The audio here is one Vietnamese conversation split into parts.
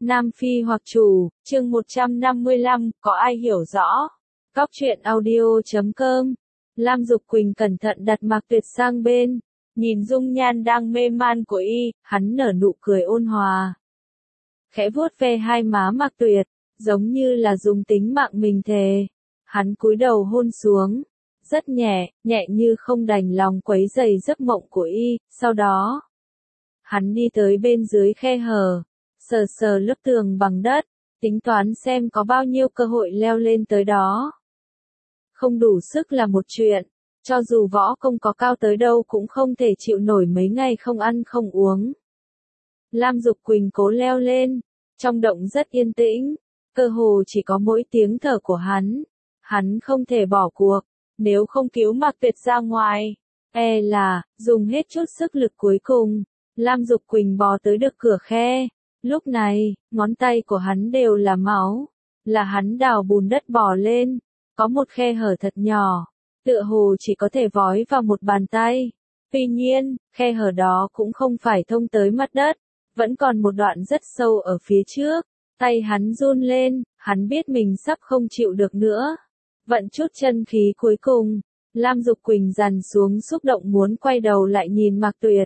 Nam Phi hoặc Chủ, chương 155, có ai hiểu rõ? Góc truyện audio.com. Lam Dục Quỳnh cẩn thận đặt Mạc Tuyệt sang bên, nhìn dung nhan đang mê man của y, hắn nở nụ cười ôn hòa. Khẽ vuốt ve hai má Mạc Tuyệt, giống như là dùng tính mạng mình thề. Hắn cúi đầu hôn xuống, rất nhẹ, nhẹ như không đành lòng quấy rầy giấc mộng của y, sau đó hắn đi tới bên dưới khe hở, sờ sờ lớp tường bằng đất, tính toán xem có bao nhiêu cơ hội leo lên tới đó. Không đủ sức là một chuyện, cho dù võ công có cao tới đâu cũng không thể chịu nổi mấy ngày không ăn không uống. Lam Dục Quỳnh cố leo lên, trong động rất yên tĩnh, cơ hồ chỉ có mỗi tiếng thở của hắn. Hắn không thể bỏ cuộc, nếu không cứu Mạc Tuyệt ra ngoài, là dùng hết chút sức lực cuối cùng. Lam Dục Quỳnh bò tới được cửa khe, lúc này, ngón tay của hắn đều là máu, là hắn đào bùn đất bò lên, có một khe hở thật nhỏ, tựa hồ chỉ có thể vói vào một bàn tay. Tuy nhiên, khe hở đó cũng không phải thông tới mặt đất, vẫn còn một đoạn rất sâu ở phía trước. Tay hắn run lên, hắn biết mình sắp không chịu được nữa. Vận chút chân khí cuối cùng, Lam Dục Quỳnh dằn xuống xúc động muốn quay đầu lại nhìn Mạc Tuyệt.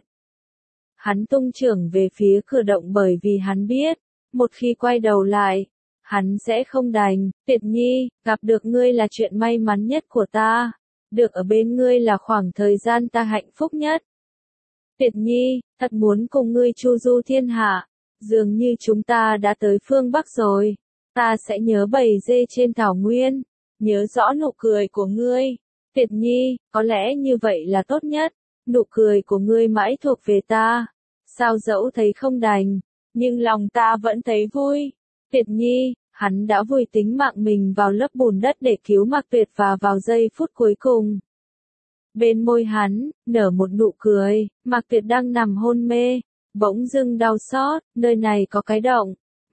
Hắn tung chưởng về phía cửa động bởi vì hắn biết, một khi quay đầu lại, hắn sẽ không đành. Tuyệt Nhi, gặp được ngươi là chuyện may mắn nhất của ta, được ở bên ngươi là khoảng thời gian ta hạnh phúc nhất. Tuyệt Nhi, thật muốn cùng ngươi chu du thiên hạ, dường như chúng ta đã tới phương Bắc rồi, ta sẽ nhớ bầy dê trên thảo nguyên, nhớ rõ nụ cười của ngươi. Tuyệt Nhi, có lẽ như vậy là tốt nhất, nụ cười của ngươi mãi thuộc về ta. Sao dẫu thấy không đành, nhưng lòng ta vẫn thấy vui. Tuyệt Nhi, hắn đã vùi tính mạng mình vào lớp bùn đất để cứu Mạc Tuyệt và vào giây phút cuối cùng. Bên môi hắn, nở một nụ cười, Mạc Tuyệt đang nằm hôn mê, bỗng dưng đau xót, nơi này có cái động,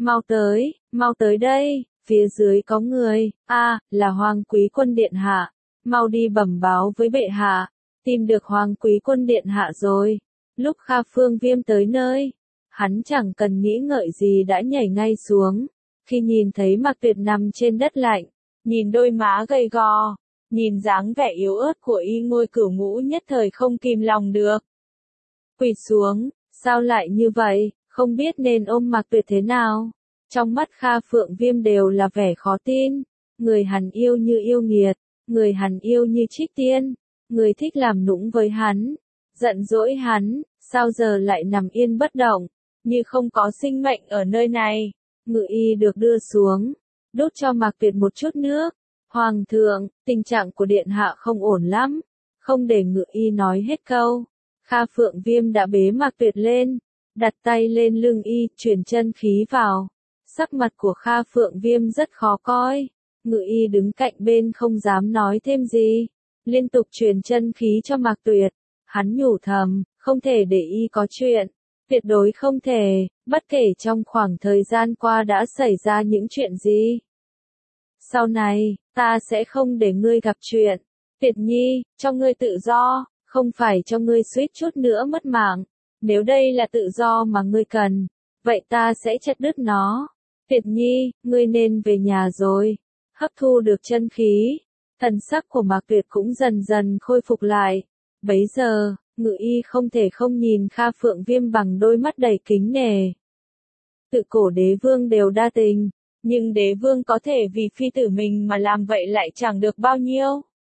mau tới đây, phía dưới có người, là Hoàng Quý Quân Điện Hạ, mau đi bẩm báo với bệ hạ, tìm được Hoàng Quý Quân Điện Hạ rồi. Lúc Kha Phương Viêm tới nơi, hắn chẳng cần nghĩ ngợi gì đã nhảy ngay xuống, khi nhìn thấy Mạc Tuyệt nằm trên đất lạnh, nhìn đôi má gầy gò, nhìn dáng vẻ yếu ớt của y, Ngôi Cửu Ngũ nhất thời không kìm lòng được. Quỳ xuống, sao lại như vậy, không biết nên ôm Mạc Tuyệt thế nào. Trong mắt Kha Phượng Viêm đều là vẻ khó tin, người hắn yêu như yêu nghiệt, người hắn yêu như trích tiên, người thích làm nũng với hắn, giận dỗi hắn, sao giờ lại nằm yên bất động, như không có sinh mệnh ở nơi này. Ngự y được đưa xuống, đút cho Mạc Tuyệt một chút nước. Hoàng thượng, tình trạng của điện hạ không ổn lắm. Không để ngự y nói hết câu, Kha Phượng Viêm đã bế Mạc Tuyệt lên, đặt tay lên lưng y, truyền chân khí vào. Sắc mặt của Kha Phượng Viêm rất khó coi, ngự y đứng cạnh bên không dám nói thêm gì, liên tục truyền chân khí cho Mạc Tuyệt. Hắn nhủ thầm, không thể để y có chuyện, tuyệt đối không thể, bất kể trong khoảng thời gian qua đã xảy ra những chuyện gì. Sau này, ta sẽ không để ngươi gặp chuyện. Tuyệt Nhi, cho ngươi tự do, không phải cho ngươi suýt chút nữa mất mạng. Nếu đây là tự do mà ngươi cần, vậy ta sẽ chặt đứt nó. Tuyệt Nhi, ngươi nên về nhà rồi. Hấp thu được chân khí, thần sắc của Mạc Tuyệt cũng dần dần khôi phục lại. Bấy giờ, ngự y không thể không nhìn Kha Phượng Viêm bằng đôi mắt đầy kính nể. Tự cổ đế vương đều đa tình, nhưng đế vương có thể vì phi tử mình mà làm vậy lại chẳng được bao nhiêu.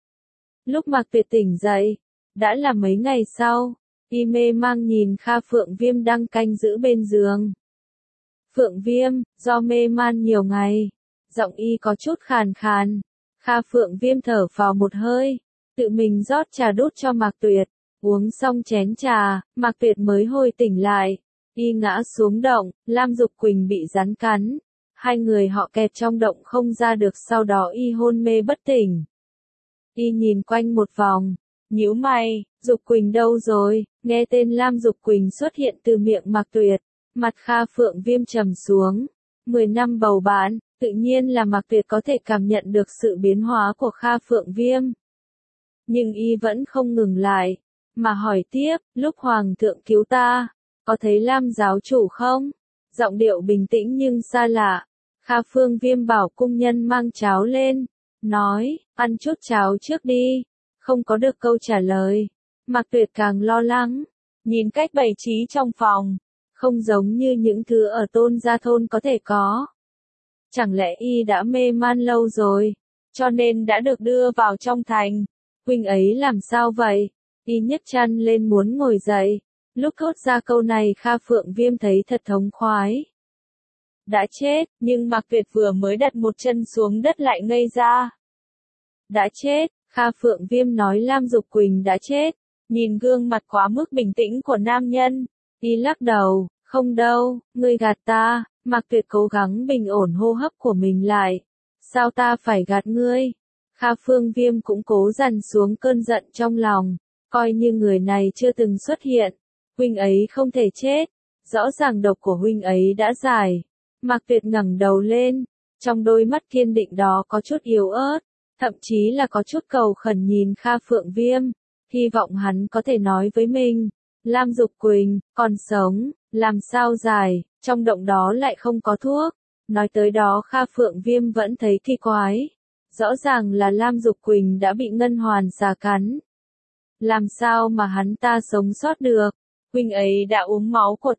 Lúc Mạc Tuyệt tỉnh dậy, đã là mấy ngày sau, y mê mang nhìn Kha Phượng Viêm đang canh giữ bên giường. Phượng Viêm, do mê man nhiều ngày, giọng y có chút khàn khàn. Kha Phượng Viêm thở vào một hơi, tự mình rót trà đút cho Mạc Tuyệt, uống xong chén trà, Mạc Tuyệt mới hồi tỉnh lại. Y ngã xuống động, Lam Dục Quỳnh bị rắn cắn. Hai người họ kẹt trong động không ra được, sau đó y hôn mê bất tỉnh. Y nhìn quanh một vòng, nhíu mày, Dục Quỳnh đâu rồi? Nghe tên Lam Dục Quỳnh xuất hiện từ miệng Mạc Tuyệt, mặt Kha Phượng Viêm trầm xuống. 10 năm bầu bạn, tự nhiên là Mạc Tuyệt có thể cảm nhận được sự biến hóa của Kha Phượng Viêm. Nhưng y vẫn không ngừng lại, mà hỏi tiếp, lúc Hoàng thượng cứu ta, có thấy Lam giáo chủ không? giọng điệu bình tĩnh nhưng xa lạ. Kha Phương Viêm bảo cung nhân mang cháo lên, nói, ăn chút cháo trước đi. Không có được câu trả lời. Mạc Tuyệt càng lo lắng, nhìn cách bày trí trong phòng, không giống như những thứ ở Tôn Gia Thôn có thể có. Chẳng lẽ y đã mê man lâu rồi, cho nên đã được đưa vào trong thành? Huynh ấy làm sao vậy? Y nhấc chân lên muốn ngồi dậy. Lúc thốt ra câu này Kha Phượng Viêm thấy thật thống khoái. Đã chết, nhưng Mạc Tuyệt vừa mới đặt một chân xuống đất lại ngây ra. Đã chết, Kha Phượng Viêm nói Lam Dục Quỳnh đã chết. Nhìn gương mặt quá mức bình tĩnh của nam nhân, y lắc đầu, không đâu, ngươi gạt ta. Mạc Tuyệt cố gắng bình ổn hô hấp của mình lại. Sao ta phải gạt ngươi? Kha Phương Viêm cũng cố dằn xuống cơn giận trong lòng, coi như người này chưa từng xuất hiện. Huynh ấy không thể chết, rõ ràng độc của huynh ấy đã giải. Mạc Tuyệt ngẩng đầu lên, trong đôi mắt kiên định đó có chút yếu ớt, thậm chí là có chút cầu khẩn nhìn Kha Phượng Viêm, hy vọng hắn có thể nói với mình, Lam Dục Quỳnh, còn sống, làm sao giải, trong động đó lại không có thuốc. Nói tới đó Kha Phượng Viêm vẫn thấy kỳ quái, rõ ràng là Lam Dục Quỳnh đã bị ngân hoàn xà cắn. Làm sao mà hắn ta sống sót được? Huynh ấy đã uống máu của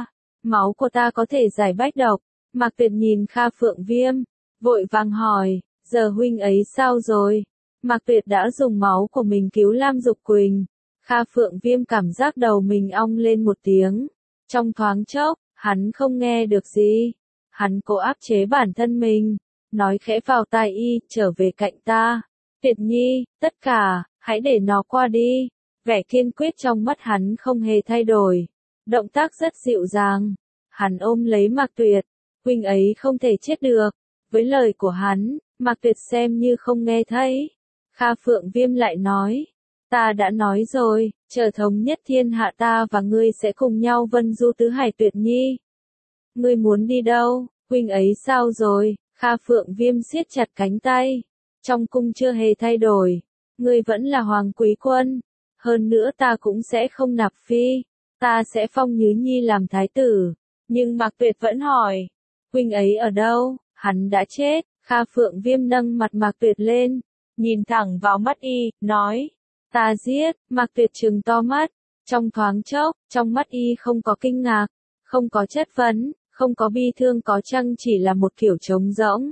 ta có thể giải bách độc. Mạc Tuyệt nhìn Kha Phượng Viêm, vội vàng hỏi, giờ huynh ấy sao rồi? Mạc Tuyệt đã dùng máu của mình cứu Lam Dục Quỳnh. Kha Phượng Viêm cảm giác đầu mình ong lên một tiếng. Trong thoáng chốc, hắn không nghe được gì. Hắn cố áp chế bản thân mình, nói khẽ vào tai y, trở về cạnh ta. Tuyệt Nhi, tất cả, hãy để nó qua đi. Vẻ kiên quyết trong mắt hắn không hề thay đổi. Động tác rất dịu dàng. Hắn ôm lấy Mạc Tuyệt. Huynh ấy không thể chết được. Với lời của hắn, Mạc Tuyệt xem như không nghe thấy. Kha Phượng Viêm lại nói. Ta đã nói rồi, chờ thống nhất thiên hạ ta và ngươi sẽ cùng nhau vân du tứ hải Tuyệt Nhi. Ngươi muốn đi đâu? Huynh ấy sao rồi? Kha Phượng Viêm siết chặt cánh tay. Trong cung chưa hề thay đổi. Ngươi vẫn là hoàng quý quân. Hơn nữa ta cũng sẽ không nạp phi. Ta sẽ phong Nhứ Nhi làm thái tử. Nhưng Mạc Tuyệt vẫn hỏi. Huynh ấy ở đâu? Hắn đã chết. Kha Phượng Viêm nâng mặt Mạc Tuyệt lên. Nhìn thẳng vào mắt y, nói. Ta giết. Mạc Tuyệt trừng to mắt. Trong thoáng chốc, trong mắt y không có kinh ngạc. Không có chất vấn. Không có bi thương, có chăng chỉ là một kiểu trống rỗng.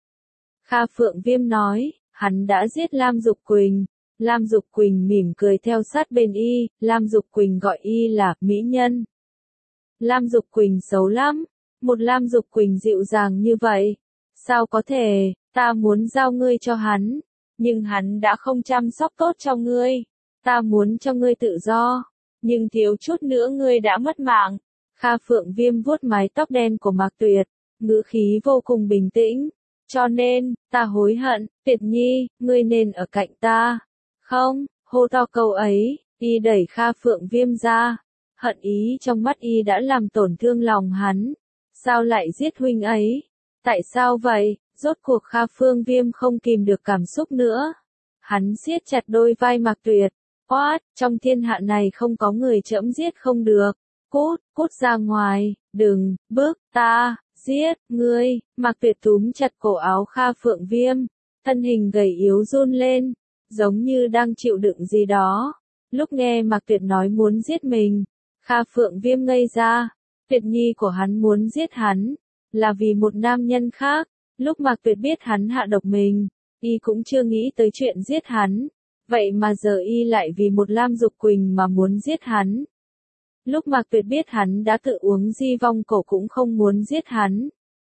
Kha Phượng Viêm nói, hắn đã giết Lam Dục Quỳnh. Lam Dục Quỳnh mỉm cười theo sát bên y, Lam Dục Quỳnh gọi y là mỹ nhân. Lam Dục Quỳnh xấu lắm, một Lam Dục Quỳnh dịu dàng như vậy. Sao có thể, ta muốn giao ngươi cho hắn, nhưng hắn đã không chăm sóc tốt cho ngươi. Ta muốn cho ngươi tự do, nhưng thiếu chút nữa ngươi đã mất mạng. Kha Phượng Viêm vuốt mái tóc đen của Mạc Tuyệt, ngữ khí vô cùng bình tĩnh. Cho nên, ta hối hận, Tuyệt Nhi, ngươi nên ở cạnh ta. Không, hô to câu ấy, y đẩy Kha Phượng Viêm ra. Hận ý trong mắt y đã làm tổn thương lòng hắn. Sao lại giết huynh ấy? Tại sao vậy? Rốt cuộc Kha Phương Viêm không kìm được cảm xúc nữa. Hắn siết chặt đôi vai Mạc Tuyệt. Quát, trong thiên hạ này không có người trẫm giết không được. Cút ra ngoài, đừng, bước, ta, giết, ngươi. Mạc Tuyệt túm chặt cổ áo Kha Phượng Viêm. Thân hình gầy yếu run lên, giống như đang chịu đựng gì đó. Lúc nghe Mạc Tuyệt nói muốn giết mình, Kha Phượng Viêm ngây ra. Tuyệt Nhi của hắn muốn giết hắn, là vì một nam nhân khác. Lúc Mạc Tuyệt biết hắn hạ độc mình, y cũng chưa nghĩ tới chuyện giết hắn. Vậy mà giờ y lại vì một Lam Dục Quỳnh mà muốn giết hắn. Lúc Mạc Tuyệt biết hắn đã tự uống di vong cổ cũng không muốn giết hắn.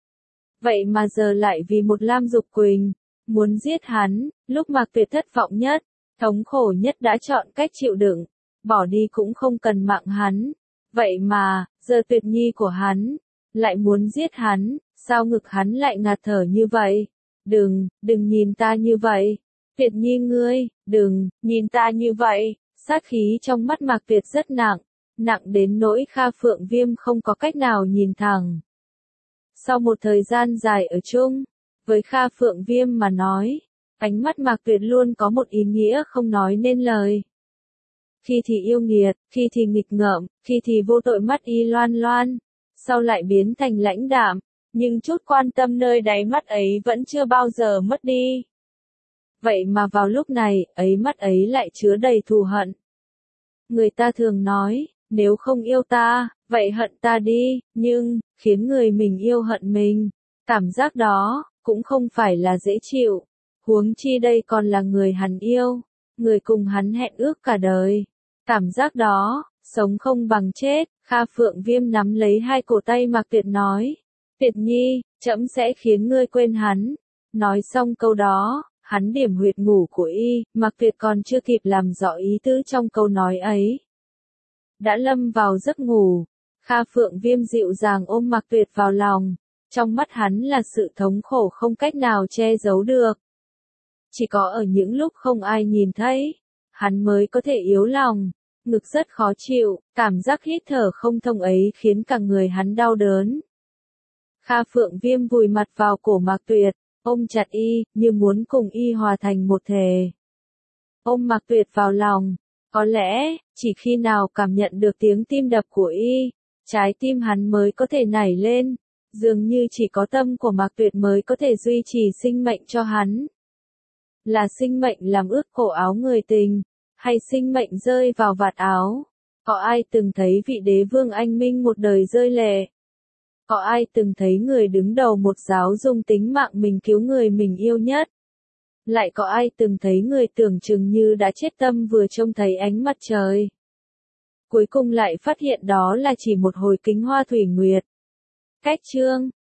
Vậy mà giờ lại vì một Lam Dục Quỳnh, muốn giết hắn. Lúc Mạc Tuyệt thất vọng nhất, thống khổ nhất đã chọn cách chịu đựng, bỏ đi cũng không cần mạng hắn. Vậy mà, giờ Tuyệt Nhi của hắn, lại muốn giết hắn, sao ngực hắn lại ngạt thở như vậy? Đừng nhìn ta như vậy. Tuyệt Nhi ngươi, đừng, nhìn ta như vậy. Sát khí trong mắt Mạc Tuyệt rất nặng. Nặng đến nỗi Kha Phượng Viêm không có cách nào nhìn thẳng. Sau một thời gian dài ở chung, với Kha Phượng Viêm mà nói, ánh mắt Mạc Tuyệt luôn có một ý nghĩa không nói nên lời. Khi thì yêu nghiệt, khi thì nghịch ngợm, khi thì vô tội mắt y loan loan. sau lại biến thành lãnh đạm, nhưng chút quan tâm nơi đáy mắt ấy vẫn chưa bao giờ mất đi. Vậy mà vào lúc này, mắt ấy lại chứa đầy thù hận. Người ta thường nói, nếu không yêu ta, vậy hận ta đi, nhưng, khiến người mình yêu hận mình, cảm giác đó, cũng không phải là dễ chịu. Huống chi đây còn là người hắn yêu, người cùng hắn hẹn ước cả đời. Cảm giác đó, sống không bằng chết. Kha Phượng Viêm nắm lấy hai cổ tay Mạc Tuyệt nói. Tuyệt nhi, trẫm sẽ khiến ngươi quên hắn. Nói xong câu đó, hắn điểm huyệt ngủ của y, Mạc Tuyệt còn chưa kịp làm rõ ý tứ trong câu nói ấy. Đã lâm vào giấc ngủ, Kha Phượng Viêm dịu dàng ôm Mạc Tuyệt vào lòng. Trong mắt hắn là sự thống khổ không cách nào che giấu được. Chỉ có ở những lúc không ai nhìn thấy, hắn mới có thể yếu lòng. Ngực rất khó chịu, cảm giác hít thở không thông ấy khiến cả người hắn đau đớn. Kha Phượng Viêm vùi mặt vào cổ Mạc Tuyệt, ôm chặt y, như muốn cùng y hòa thành một thể. Ôm Mạc Tuyệt vào lòng, có lẽ, chỉ khi nào cảm nhận được tiếng tim đập của y, trái tim hắn mới có thể nảy lên, dường như chỉ có tâm của Mạc Tuyệt mới có thể duy trì sinh mệnh cho hắn. Là sinh mệnh làm ướt cổ áo người tình, hay sinh mệnh rơi vào vạt áo? Có ai từng thấy vị đế vương anh minh một đời rơi lệ? Có ai từng thấy người đứng đầu một giáo dùng tính mạng mình cứu người mình yêu nhất? Lại có ai từng thấy người tưởng chừng như đã chết tâm vừa trông thấy ánh mặt trời? Cuối cùng lại phát hiện đó là chỉ một hồi kính hoa thủy nguyệt. Cách chương